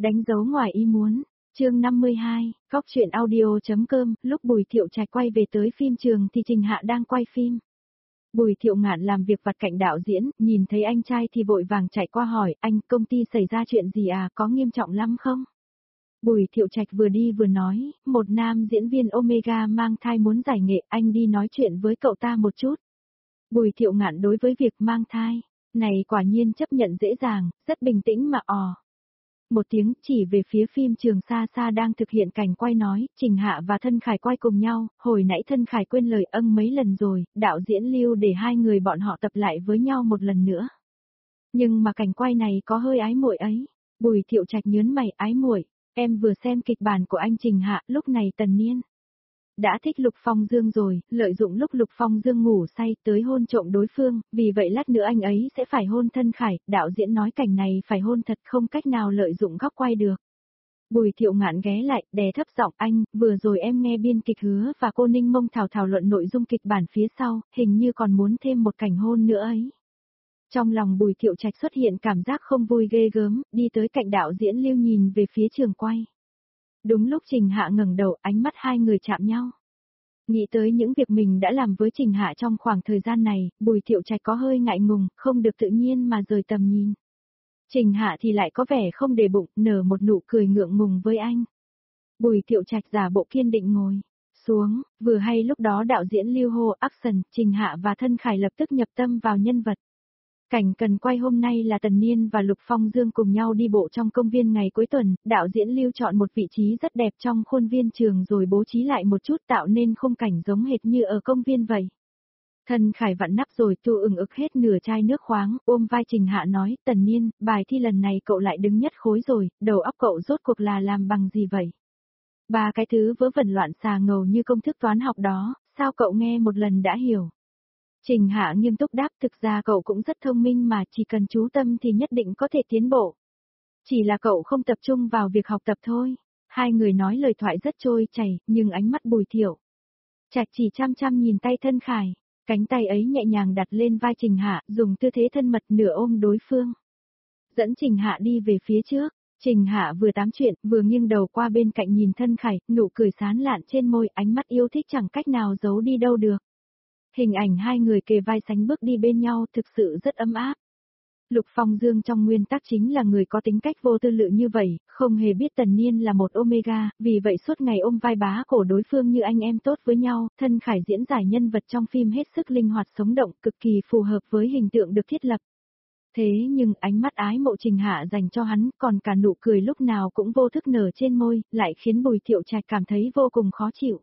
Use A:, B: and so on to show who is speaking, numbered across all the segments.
A: Đánh dấu ngoài ý muốn. Chương 52, Góc truyện audio.com. Lúc Bùi Thiệu Trạch quay về tới phim trường thì Trình Hạ đang quay phim. Bùi Thiệu Ngạn làm việc vặt cạnh đạo diễn, nhìn thấy anh trai thì vội vàng chạy qua hỏi, anh, công ty xảy ra chuyện gì à, có nghiêm trọng lắm không? Bùi Thiệu Trạch vừa đi vừa nói, một nam diễn viên Omega mang thai muốn giải nghệ, anh đi nói chuyện với cậu ta một chút. Bùi Thiệu Ngạn đối với việc mang thai này quả nhiên chấp nhận dễ dàng, rất bình tĩnh mà một tiếng chỉ về phía phim trường xa xa đang thực hiện cảnh quay nói, Trình Hạ và Thân Khải quay cùng nhau, hồi nãy Thân Khải quên lời mấy lần rồi, đạo diễn lưu để hai người bọn họ tập lại với nhau một lần nữa. Nhưng mà cảnh quay này có hơi ái muội ấy. Bùi Thiệu Trạch nhớn mày, ái muội, em vừa xem kịch bản của anh Trình Hạ, lúc này Tần Niên đã thích Lục Phong Dương rồi, lợi dụng lúc Lục Phong Dương ngủ say tới hôn trộm đối phương, vì vậy lát nữa anh ấy sẽ phải hôn Thân Khải, đạo diễn nói cảnh này phải hôn thật không cách nào lợi dụng góc quay được. Bùi Thiệu Ngạn ghé lại, đè thấp giọng, anh, vừa rồi em nghe biên kịch Hứa và cô Ninh Mông thảo luận nội dung kịch bản phía sau, hình như còn muốn thêm một cảnh hôn nữa ấy. Trong lòng Bùi Thiệu Trạch xuất hiện cảm giác không vui ghê gớm, đi tới cạnh đạo diễn Lưu nhìn về phía trường quay. Đúng lúc Trình Hạ ngẩng đầu, ánh mắt hai người chạm nhau. Nghĩ tới những việc mình đã làm với Trình Hạ trong khoảng thời gian này, Bùi Thiệu Trạch có hơi ngại ngùng, không được tự nhiên mà rời tầm nhìn. Trình Hạ thì lại có vẻ không để bụng, nở một nụ cười ngượng ngùng với anh. Bùi Thiệu Trạch giả bộ kiên định ngồi xuống, vừa hay lúc đó đạo diễn Lưu hô action, Trình Hạ và Thân Khải lập tức nhập tâm vào nhân vật. Cảnh cần quay hôm nay là Tần Niên và Lục Phong Dương cùng nhau đi bộ trong công viên ngày cuối tuần, đạo diễn Lưu chọn một vị trí rất đẹp trong khuôn viên trường rồi bố trí lại một chút tạo nên khung cảnh giống hệt như ở công viên vậy. Thân Khải vặn nắp rồi tu ực hết nửa chai nước khoáng, ôm vai Trình Hạ nói, Tần Niên, bài thi lần này cậu lại đứng nhất khối rồi, đầu óc cậu rốt cuộc là làm bằng gì vậy? Ba cái thứ vớ vẩn loạn xà ngầu như công thức toán học đó, sao cậu nghe một lần đã hiểu? Trình Hạ nghiêm túc đáp, thực ra cậu cũng rất thông minh mà, chỉ cần chú tâm thì nhất định có thể tiến bộ. Chỉ là cậu không tập trung vào việc học tập thôi. Hai người nói lời thoại rất trôi chảy, nhưng ánh mắt Bùi Thiệu Trạch chỉ chăm chăm nhìn tay Thân Khải, cánh tay ấy nhẹ nhàng đặt lên vai Trình Hạ, dùng tư thế thân mật nửa ôm đối phương. Dẫn Trình Hạ đi về phía trước, Trình Hạ vừa tám chuyện, vừa nghiêng đầu qua bên cạnh nhìn Thân Khải, nụ cười sán lạn trên môi, ánh mắt yêu thích chẳng cách nào giấu đi đâu được. Hình ảnh hai người kề vai sánh bước đi bên nhau thực sự rất ấm áp. Lục Phong Dương trong nguyên tắc chính là người có tính cách vô tư lự như vậy, không hề biết Tần Niên là một Omega, vì vậy suốt ngày ôm vai bá cổ đối phương như anh em tốt với nhau, Thân Khải diễn giải nhân vật trong phim hết sức linh hoạt sống động, cực kỳ phù hợp với hình tượng được thiết lập. Thế nhưng ánh mắt ái mộ Trình Hạ dành cho hắn, còn cả nụ cười lúc nào cũng vô thức nở trên môi, lại khiến Bùi Thiệu Trạch cảm thấy vô cùng khó chịu.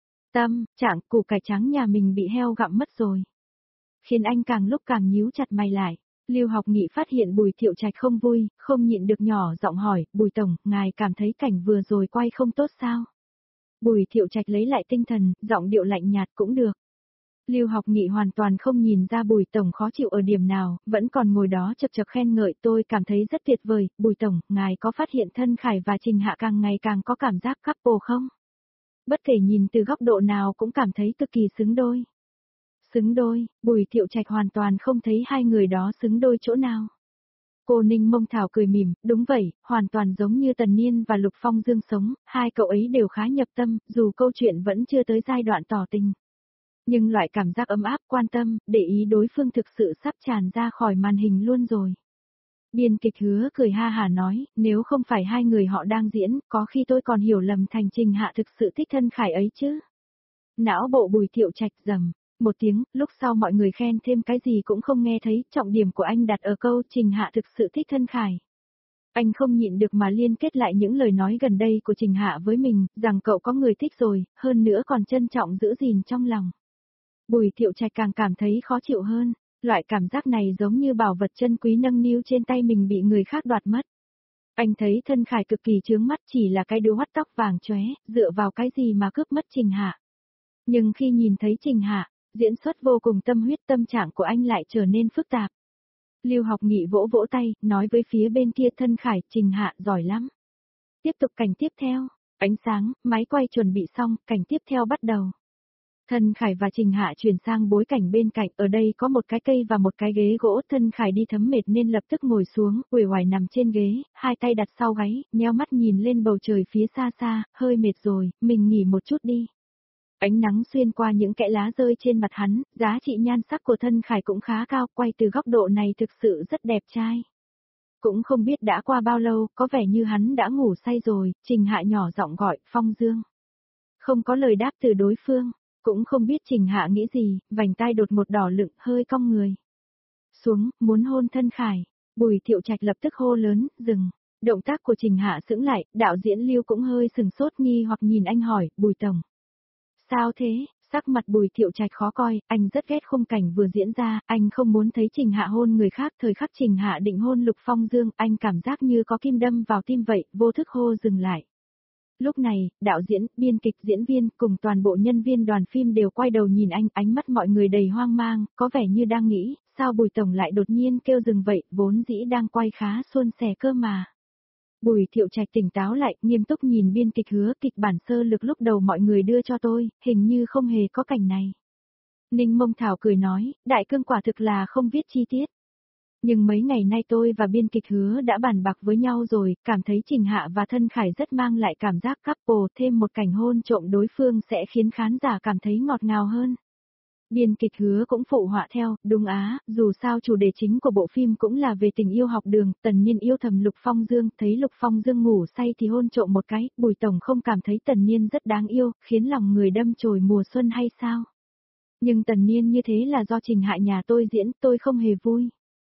A: Trạng củ cải trắng nhà mình bị heo gặm mất rồi. Khiến anh càng lúc càng nhíu chặt mày lại. Lưu Học Nghị phát hiện Bùi Thiệu Trạch không vui, không nhịn được nhỏ giọng hỏi, Bùi Tổng, ngài cảm thấy cảnh vừa rồi quay không tốt sao? Bùi Thiệu Trạch lấy lại tinh thần, giọng điệu lạnh nhạt cũng được. Lưu Học Nghị hoàn toàn không nhìn ra Bùi Tổng khó chịu ở điểm nào, vẫn còn ngồi đó chập chập khen ngợi, tôi cảm thấy rất tuyệt vời, Bùi Tổng, ngài có phát hiện Thân Khải và Trình Hạ càng ngày càng có cảm giác couple không? Bất kể nhìn từ góc độ nào cũng cảm thấy cực kỳ xứng đôi. Xứng đôi, Bùi Thiệu Trạch hoàn toàn không thấy hai người đó xứng đôi chỗ nào. Cô Ninh Mông Thảo cười mỉm, đúng vậy, hoàn toàn giống như Tần Niên và Lục Phong Dương sống, hai cậu ấy đều khá nhập tâm, dù câu chuyện vẫn chưa tới giai đoạn tỏ tình. Nhưng loại cảm giác ấm áp, quan tâm, để ý đối phương thực sự sắp tràn ra khỏi màn hình luôn rồi. Biên kịch Hứa cười ha hả nói, nếu không phải hai người họ đang diễn, có khi tôi còn hiểu lầm thành Trình Hạ thực sự thích Thân Khải ấy chứ. Não bộ Bùi Thiệu Trạch rầm một tiếng, lúc sau mọi người khen thêm cái gì cũng không nghe thấy, trọng điểm của anh đặt ở câu Trình Hạ thực sự thích Thân Khải. Anh không nhịn được mà liên kết lại những lời nói gần đây của Trình Hạ với mình, rằng cậu có người thích rồi, hơn nữa còn trân trọng giữ gìn trong lòng. Bùi Thiệu Trạch càng cảm thấy khó chịu hơn, loại cảm giác này giống như bảo vật chân quý nâng niu trên tay mình bị người khác đoạt mất. Anh thấy Thân Khải cực kỳ chướng mắt, chỉ là cái đứa hoắt tóc vàng chóe, dựa vào cái gì mà cướp mất Trình Hạ. Nhưng khi nhìn thấy Trình Hạ, diễn xuất vô cùng tâm huyết, tâm trạng của anh lại trở nên phức tạp. Lưu Học Nghị vỗ vỗ tay, nói với phía bên kia, Thân Khải, Trình Hạ giỏi lắm. Tiếp tục cảnh tiếp theo, ánh sáng, máy quay chuẩn bị xong, cảnh tiếp theo bắt đầu. Thân Khải và Trình Hạ chuyển sang bối cảnh bên cạnh, ở đây có một cái cây và một cái ghế gỗ. Thân Khải đi thấm mệt nên lập tức ngồi xuống, uể oải nằm trên ghế, hai tay đặt sau gáy, nheo mắt nhìn lên bầu trời phía xa xa, hơi mệt rồi, mình nghỉ một chút đi. Ánh nắng xuyên qua những kẽ lá rơi trên mặt hắn, giá trị nhan sắc của Thân Khải cũng khá cao, quay từ góc độ này thực sự rất đẹp trai. Cũng không biết đã qua bao lâu, có vẻ như hắn đã ngủ say rồi, Trình Hạ nhỏ giọng gọi, Phong Dương. Không có lời đáp từ đối phương, cũng không biết Trình Hạ nghĩ gì, vành tai đột một đỏ lựng, hơi cong người. Xuống, muốn hôn Thân Khải, Bùi Thiệu Trạch lập tức hô lớn, dừng. Động tác của Trình Hạ sững lại, đạo diễn Lưu cũng hơi sừng sốt nghi hoặc nhìn anh hỏi, Bùi Tổng. Sao thế? Sắc mặt Bùi Thiệu Trạch khó coi, anh rất ghét khung cảnh vừa diễn ra, anh không muốn thấy Trình Hạ hôn người khác. Thời khắc Trình Hạ định hôn Lục Phong Dương, anh cảm giác như có kim đâm vào tim vậy, vô thức hô dừng lại. Lúc này, đạo diễn, biên kịch, diễn viên cùng toàn bộ nhân viên đoàn phim đều quay đầu nhìn anh, ánh mắt mọi người đầy hoang mang, có vẻ như đang nghĩ, sao Bùi Tổng lại đột nhiên kêu dừng vậy, vốn dĩ đang quay khá suôn sẻ cơ mà. Bùi Thiệu Trạch tỉnh táo lại, nghiêm túc nhìn biên kịch hứa, kịch bản sơ lược lúc đầu mọi người đưa cho tôi, hình như không hề có cảnh này. Ninh Mông Thảo cười nói, đại cương quả thực là không viết chi tiết. Nhưng mấy ngày nay tôi và biên kịch hứa đã bàn bạc với nhau rồi, cảm thấy Trình Hạ và Thân Khải rất mang lại cảm giác couple, thêm một cảnh hôn trộm đối phương sẽ khiến khán giả cảm thấy ngọt ngào hơn. Biên kịch hứa cũng phụ họa theo, đúng á, dù sao chủ đề chính của bộ phim cũng là về tình yêu học đường, Tần Niên yêu thầm Lục Phong Dương, thấy Lục Phong Dương ngủ say thì hôn trộm một cái, Bùi Tổng không cảm thấy Tần Niên rất đáng yêu, khiến lòng người đâm chồi mùa xuân hay sao? Nhưng Tần Niên như thế là do Trình Hạ nhà tôi diễn, tôi không hề vui.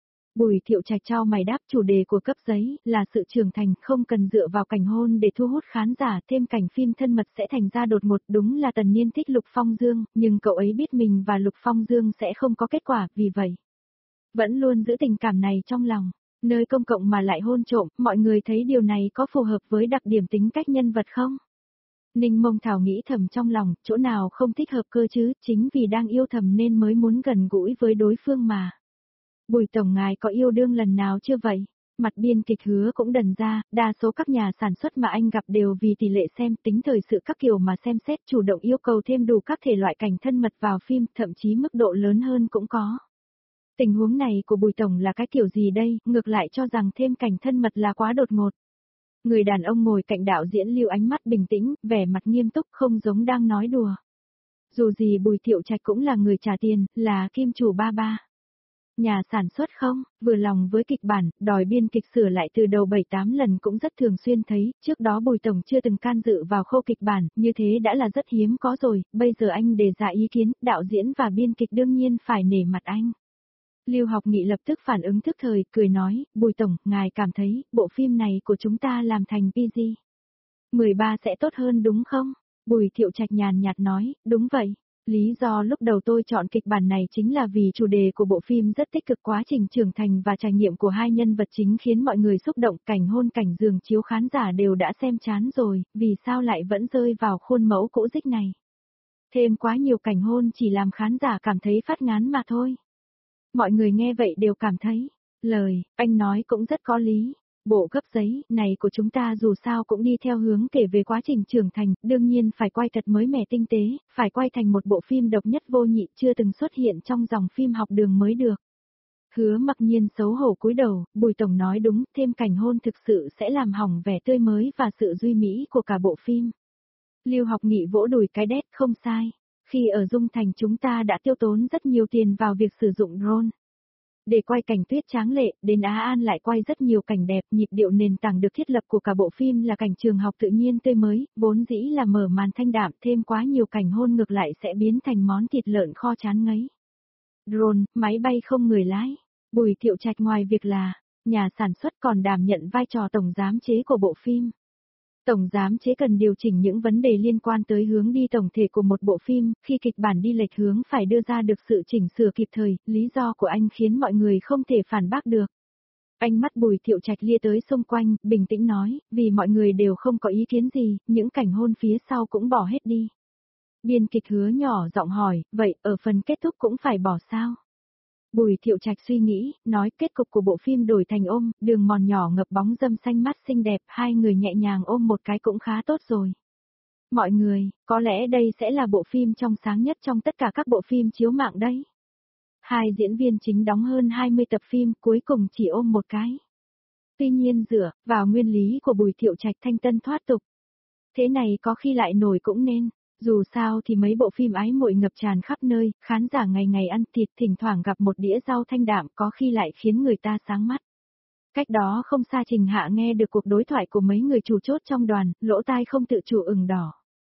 A: Bùi Thiệu Trạch trao mày đáp, chủ đề của cấp giấy là sự trưởng thành, không cần dựa vào cảnh hôn để thu hút khán giả, thêm cảnh phim thân mật sẽ thành ra đột ngột. Đúng là Tần Niên thích Lục Phong Dương, nhưng cậu ấy biết mình và Lục Phong Dương sẽ không có kết quả, vì vậy vẫn luôn giữ tình cảm này trong lòng. Nơi công cộng mà lại hôn trộm, mọi người thấy điều này có phù hợp với đặc điểm tính cách nhân vật không? Ninh Mông Thảo nghĩ thầm trong lòng, chỗ nào không thích hợp cơ chứ, chính vì đang yêu thầm nên mới muốn gần gũi với đối phương mà. Bùi Tổng ngài có yêu đương lần nào chưa vậy? Mặt biên kịch hứa cũng đần ra, đa số các nhà sản xuất mà anh gặp đều vì tỷ lệ xem tính thời sự các kiểu mà xem xét, chủ động yêu cầu thêm đủ các thể loại cảnh thân mật vào phim, thậm chí mức độ lớn hơn cũng có. Tình huống này của Bùi Tổng là cái kiểu gì đây, ngược lại cho rằng thêm cảnh thân mật là quá đột ngột. Người đàn ông ngồi cạnh đạo diễn Lưu ánh mắt bình tĩnh, vẻ mặt nghiêm túc, không giống đang nói đùa. Dù gì Bùi Thiệu Trạch cũng là người trả tiền, là kim chủ ba ba. Nhà sản xuất không, vừa lòng với kịch bản, đòi biên kịch sửa lại từ đầu 7-8 lần cũng rất thường xuyên thấy, trước đó Bùi Tổng chưa từng can dự vào khâu kịch bản, như thế đã là rất hiếm có rồi, bây giờ anh đề ra ý kiến, đạo diễn và biên kịch đương nhiên phải nể mặt anh. Lưu Học Nghị lập tức phản ứng thức thời, cười nói, Bùi Tổng, ngài cảm thấy, bộ phim này của chúng ta làm thành PG 13 sẽ tốt hơn đúng không? Bùi Thiệu Trạch nhàn nhạt nói, đúng vậy. Lý do lúc đầu tôi chọn kịch bản này chính là vì chủ đề của bộ phim rất tích cực, quá trình trưởng thành và trải nghiệm của hai nhân vật chính khiến mọi người xúc động, cảnh hôn cảnh giường chiếu khán giả đều đã xem chán rồi, vì sao lại vẫn rơi vào khuôn mẫu cũ dích này. Thêm quá nhiều cảnh hôn chỉ làm khán giả cảm thấy phát ngán mà thôi. Mọi người nghe vậy đều cảm thấy, lời, anh nói cũng rất có lý. Bộ cấp giấy này của chúng ta dù sao cũng đi theo hướng kể về quá trình trưởng thành, đương nhiên phải quay thật mới mẻ tinh tế, phải quay thành một bộ phim độc nhất vô nhị chưa từng xuất hiện trong dòng phim học đường mới được. Hứa Mặc Nhiên xấu hổ cúi đầu, Bùi Tổng nói đúng, thêm cảnh hôn thực sự sẽ làm hỏng vẻ tươi mới và sự duy mỹ của cả bộ phim. Lưu Học Nghị vỗ đùi cái đét, không sai. Khi ở Dung Thành chúng ta đã tiêu tốn rất nhiều tiền vào việc sử dụng drone. Để quay cảnh tuyết tráng lệ, đến Á An lại quay rất nhiều cảnh đẹp, nhịp điệu nền tảng được thiết lập của cả bộ phim là cảnh trường học tự nhiên tươi mới, vốn dĩ là mở màn thanh đạm, thêm quá nhiều cảnh hôn ngược lại sẽ biến thành món thịt lợn kho chán ngấy. Drone, máy bay không người lái. Bùi Thiệu Trạch ngoài việc là nhà sản xuất còn đảm nhận vai trò tổng giám chế của bộ phim. Tổng giám chế cần điều chỉnh những vấn đề liên quan tới hướng đi tổng thể của một bộ phim, khi kịch bản đi lệch hướng phải đưa ra được sự chỉnh sửa kịp thời, lý do của anh khiến mọi người không thể phản bác được. Ánh mắt Bùi Thiệu Trạch lia tới xung quanh, bình tĩnh nói, vì mọi người đều không có ý kiến gì, những cảnh hôn phía sau cũng bỏ hết đi. Biên kịch Hứa nhỏ giọng hỏi, vậy ở phần kết thúc cũng phải bỏ sao? Bùi Thiệu Trạch suy nghĩ, nói kết cục của bộ phim đổi thành ôm, đường mòn nhỏ ngập bóng dâm xanh mắt xinh đẹp, hai người nhẹ nhàng ôm một cái cũng khá tốt rồi. Mọi người, có lẽ đây sẽ là bộ phim trong sáng nhất trong tất cả các bộ phim chiếu mạng đấy. Hai diễn viên chính đóng hơn 20 tập phim cuối cùng chỉ ôm một cái. Tuy nhiên dựa vào nguyên lý của Bùi Thiệu Trạch thanh tân thoát tục. Thế này có khi lại nổi cũng nên. Dù sao thì mấy bộ phim ái muội ngập tràn khắp nơi, khán giả ngày ngày ăn thịt thỉnh thoảng gặp một đĩa rau thanh đạm có khi lại khiến người ta sáng mắt. Cách đó không xa Trình Hạ nghe được cuộc đối thoại của mấy người chủ chốt trong đoàn, lỗ tai không tự chủ ửng đỏ.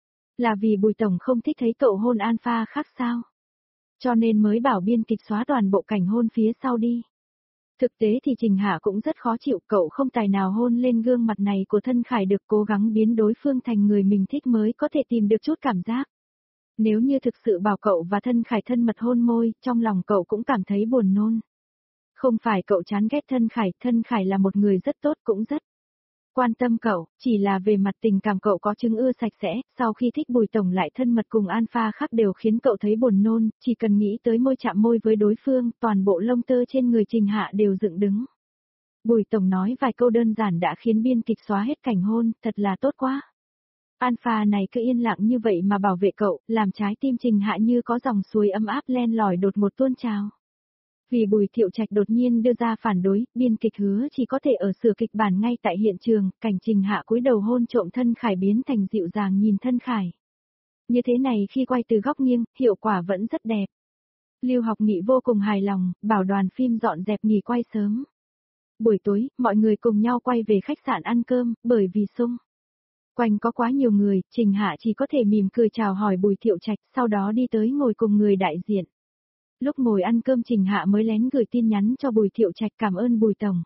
A: Là vì Bùi Tổng không thích thấy cậu hôn Alpha khác sao? Cho nên mới bảo biên kịch xóa toàn bộ cảnh hôn phía sau đi. Thực tế thì Trình Hạ cũng rất khó chịu, cậu không tài nào hôn lên gương mặt này của Thân Khải được, cố gắng biến đối phương thành người mình thích mới có thể tìm được chút cảm giác. Nếu như thực sự bảo cậu và Thân Khải thân mật hôn môi, trong lòng cậu cũng cảm thấy buồn nôn. Không phải cậu chán ghét Thân Khải là một người rất tốt cũng rất quan tâm cậu, chỉ là về mặt tình cảm cậu có chứng ưa sạch sẽ, sau khi thích Bùi Tổng lại thân mật cùng Alpha khác đều khiến cậu thấy buồn nôn, chỉ cần nghĩ tới môi chạm môi với đối phương, toàn bộ lông tơ trên người Trình Hạ đều dựng đứng. Bùi Tổng nói vài câu đơn giản đã khiến biên kịch xóa hết cảnh hôn, thật là tốt quá. Alpha này cứ yên lặng như vậy mà bảo vệ cậu, làm trái tim Trình Hạ như có dòng suối ấm áp len lỏi đột một tuôn trào. Vì Bùi Thiệu Trạch đột nhiên đưa ra phản đối, biên kịch hứa chỉ có thể ở sửa kịch bản ngay tại hiện trường, cảnh Trình Hạ cúi đầu hôn trộm Thân Khải biến thành dịu dàng nhìn Thân Khải. Như thế này khi quay từ góc nghiêng, hiệu quả vẫn rất đẹp. Lưu Học Nghị vô cùng hài lòng, bảo đoàn phim dọn dẹp nghỉ quay sớm. Buổi tối, mọi người cùng nhau quay về khách sạn ăn cơm, bởi vì xung quanh có quá nhiều người, Trình Hạ chỉ có thể mỉm cười chào hỏi Bùi Thiệu Trạch, sau đó đi tới ngồi cùng người đại diện. Lúc ngồi ăn cơm Trình Hạ mới lén gửi tin nhắn cho Bùi Thiệu Trạch cảm ơn Bùi Tổng.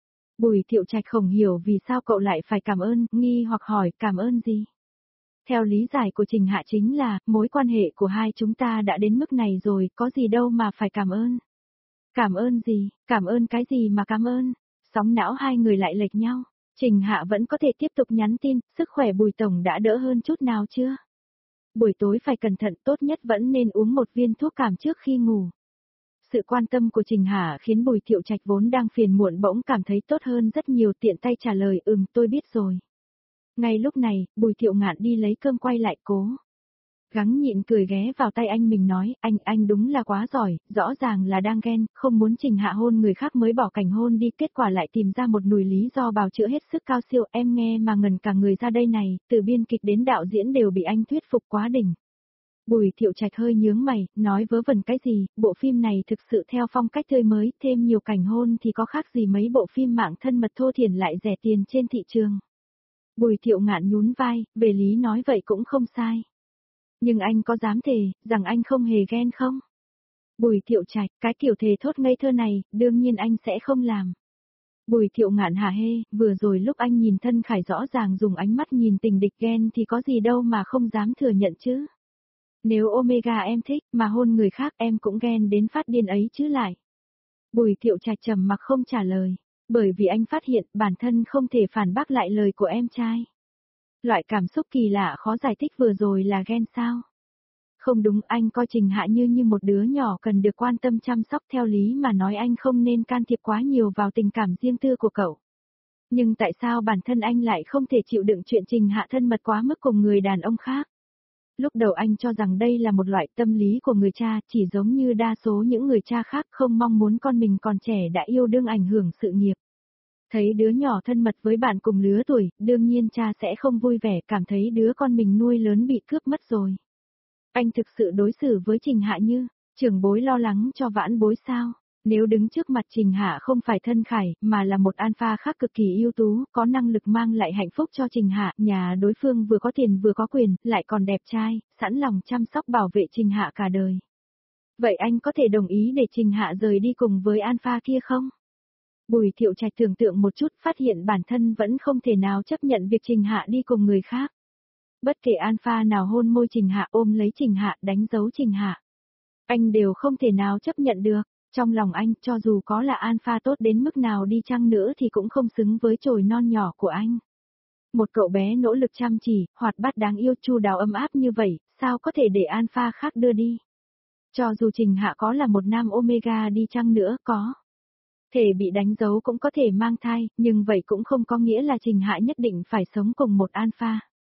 A: Bùi Thiệu Trạch không hiểu vì sao cậu lại phải cảm ơn, nghi hoặc hỏi cảm ơn gì. Theo lý giải của Trình Hạ chính là, mối quan hệ của hai chúng ta đã đến mức này rồi, có gì đâu mà phải cảm ơn. Cảm ơn gì, cảm ơn cái gì mà cảm ơn. Sóng não hai người lại lệch nhau. Trình Hạ vẫn có thể tiếp tục nhắn tin, sức khỏe Bùi Tổng đã đỡ hơn chút nào chưa? Buổi tối phải cẩn thận, tốt nhất vẫn nên uống một viên thuốc cảm trước khi ngủ. Sự quan tâm của Trình Hạ khiến Bùi Thiệu Trạch vốn đang phiền muộn bỗng cảm thấy tốt hơn rất nhiều, tiện tay trả lời tôi biết rồi. Ngay lúc này, Bùi Thiệu Ngạn đi lấy cơm quay lại cố gắng nhịn cười ghé vào tay anh mình nói, anh đúng là quá giỏi, rõ ràng là đang ghen, không muốn Trình Hạ hôn người khác mới bỏ cảnh hôn đi, kết quả lại tìm ra một nùi lý do bào chữa hết sức cao siêu, em nghe mà ngần cả người ra đây này, từ biên kịch đến đạo diễn đều bị anh thuyết phục quá đỉnh. Bùi Thiệu Trạch hơi nhướng mày, nói vớ vẩn cái gì, bộ phim này thực sự theo phong cách tươi mới, thêm nhiều cảnh hôn thì có khác gì mấy bộ phim mạng thân mật thô thiển lại rẻ tiền trên thị trường. Bùi Thiệu Ngạn nhún vai, về lý nói vậy cũng không sai. Nhưng anh có dám thề, rằng anh không hề ghen không? Bùi Thiệu Trạch, cái kiểu thề thốt ngây thơ này, đương nhiên anh sẽ không làm. Bùi Thiệu Ngạn hả hê, vừa rồi lúc anh nhìn Thân Khải rõ ràng dùng ánh mắt nhìn tình địch ghen thì có gì đâu mà không dám thừa nhận chứ. Nếu Omega em thích, mà hôn người khác em cũng ghen đến phát điên ấy chứ lại. Bùi Thiệu Trạch trầm mặc không trả lời, bởi vì anh phát hiện bản thân không thể phản bác lại lời của em trai. Loại cảm xúc kỳ lạ khó giải thích vừa rồi là ghen sao? Không đúng, anh coi Trình Hạ như một đứa nhỏ cần được quan tâm chăm sóc, theo lý mà nói anh không nên can thiệp quá nhiều vào tình cảm riêng tư của cậu. Nhưng tại sao bản thân anh lại không thể chịu đựng chuyện Trình Hạ thân mật quá mức cùng người đàn ông khác? Lúc đầu anh cho rằng đây là một loại tâm lý của người cha, chỉ giống như đa số những người cha khác không mong muốn con mình còn trẻ đã yêu đương ảnh hưởng sự nghiệp. Thấy đứa nhỏ thân mật với bạn cùng lứa tuổi, đương nhiên cha sẽ không vui vẻ, cảm thấy đứa con mình nuôi lớn bị cướp mất rồi. Anh thực sự đối xử với Trình Hạ như trưởng bối lo lắng cho vãn bối sao? Nếu đứng trước mặt Trình Hạ không phải Thân Khải, mà là một alpha khác cực kỳ ưu tú, có năng lực mang lại hạnh phúc cho Trình Hạ, nhà đối phương vừa có tiền vừa có quyền, lại còn đẹp trai, sẵn lòng chăm sóc bảo vệ Trình Hạ cả đời. Vậy anh có thể đồng ý để Trình Hạ rời đi cùng với alpha kia không? Bùi Thiệu Trạch tưởng tượng một chút, phát hiện bản thân vẫn không thể nào chấp nhận việc Trình Hạ đi cùng người khác. Bất kể alpha nào hôn môi Trình Hạ, ôm lấy Trình Hạ, đánh dấu Trình Hạ, anh đều không thể nào chấp nhận được. Trong lòng anh, cho dù có là alpha tốt đến mức nào đi chăng nữa thì cũng không xứng với chồi non nhỏ của anh. Một cậu bé nỗ lực chăm chỉ, hoạt bát đáng yêu, chu đáo ấm áp như vậy, sao có thể để alpha khác đưa đi? Cho dù Trình Hạ có là một nam omega đi chăng nữa, có thể bị đánh dấu cũng có thể mang thai, nhưng vậy cũng không có nghĩa là Trình Hạ nhất định phải sống cùng một alpha.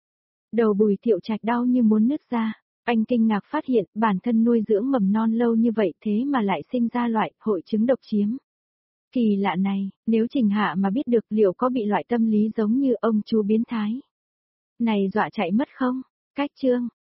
A: Đầu Bùi Thiệu Trạch đau như muốn nứt ra. Anh kinh ngạc phát hiện bản thân nuôi dưỡng mầm non lâu như vậy thế mà lại sinh ra loại hội chứng độc chiếm. Kỳ lạ này, nếu Trình Hạ mà biết được liệu có bị loại tâm lý giống như ông chú biến thái này dọa chạy mất không? Cách chương